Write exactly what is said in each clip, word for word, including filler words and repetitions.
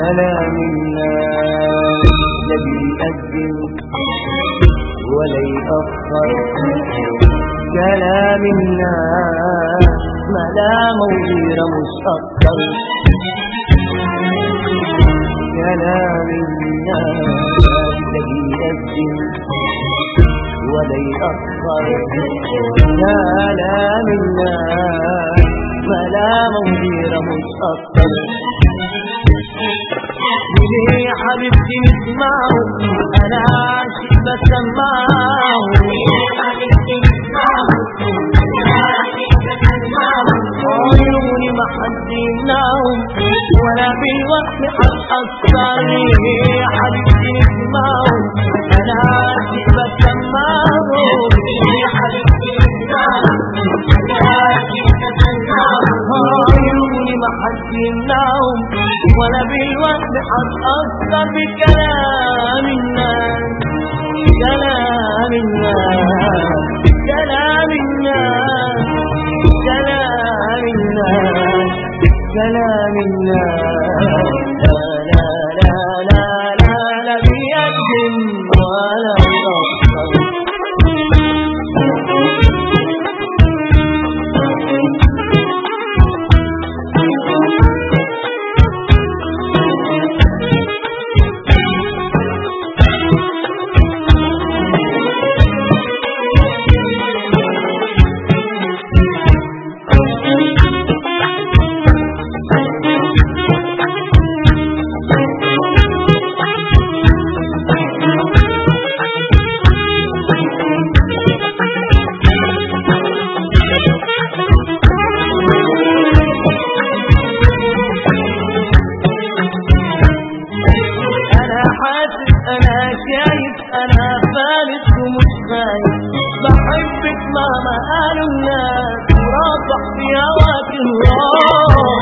كلام الناس لا بيقدم ولا يأخر، كلام الناس ملامة وغيرة مش أكتر، كلام الناس لا بيقدم ولا يأخر، كلام الناس ملامة وغيرة مش أكتر. ليه يا حبيبتي نسمعه أنا عاشق بسمعه، ليه يا حبيبتي نسمعه أنا عاشق بسمعه، عيوني ما حد يمنعهم ولا بالوقت هتأثر، ليه يا حبيبتي نسمعه أنا عاشق بسمعه، ليه يا حبيبتي نسمعه أنا عاشق بسمعه، عيوني ما حد يمنعهم ولا بالوقت هتأثر بكلام الناس، كلام الناس كلام الناس كلام الناس كلام الناس، لا لا لا لا لا لا بيقدم ولا يأخر. أنا فالت ومش خايف، بحبك مهما قالوا الناس وراضح في هواك الراس،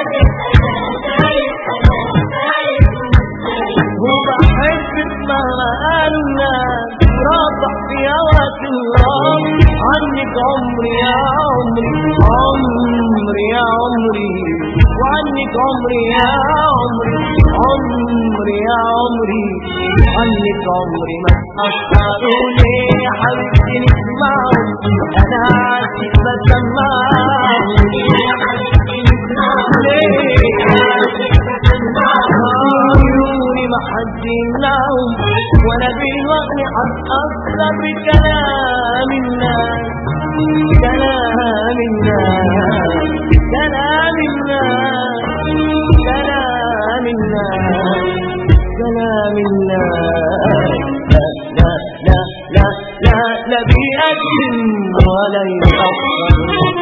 وبحبك مهما قالوا الناس وراضح في هواك الراس، عنك عمري يا عمري عمري يا عمري، وعنك عمري يا عمري عمري يا عمري، عنك عمري ما تأثروا. ليه يا حبيبتي نسمعه أنا عاشق بسمعه، ليه يا حبيبتي نسمعه ليه عاشق بسمعه، عيوني ما حد يمنعهم ولا بالوقت هتأثر بكلام الناس، كلام الناس كلام الناس كلام الناس كلام الناس، لا لا لا لا لا لا بيقدم ولا يأخر.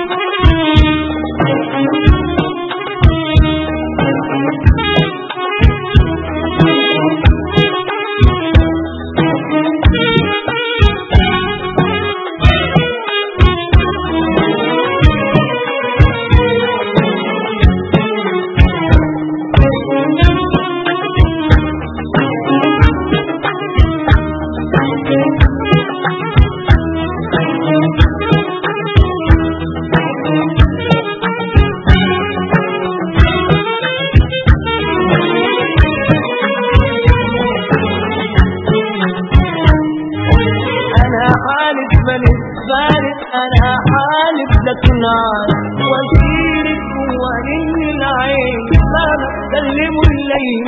أنا حالف لكن عارف وزيرك هو إن العين ما بتكلم الليل،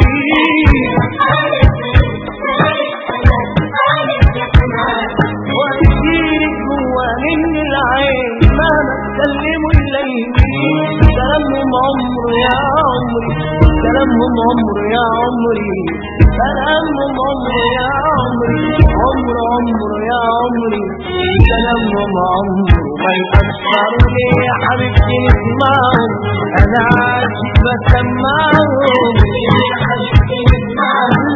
وزيرك هو إن العين ما بتكلم الليل، كلامهم عمر يا عمري كلامهم عمر يا عمري كلامهم عمر يا عمري عمر عمر يا عمري، كلامهم عمر ما يأثروا. ليه يا حبيبتي نسمعهم أنا عاشق بسمعهم، ليه يا حبيبتي نسمعهم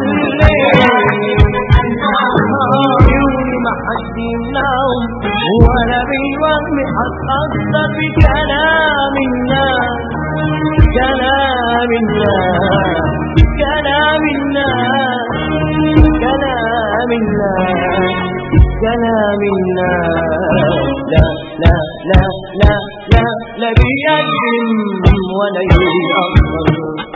عيوني ما حد يمنعهم ولا بالوهم هتأثر بكلام الناس، كلام الناس كلام الناس كلام الناس كلام الناس، لا لا لا لا لا لا بيقدم ولا يأخر.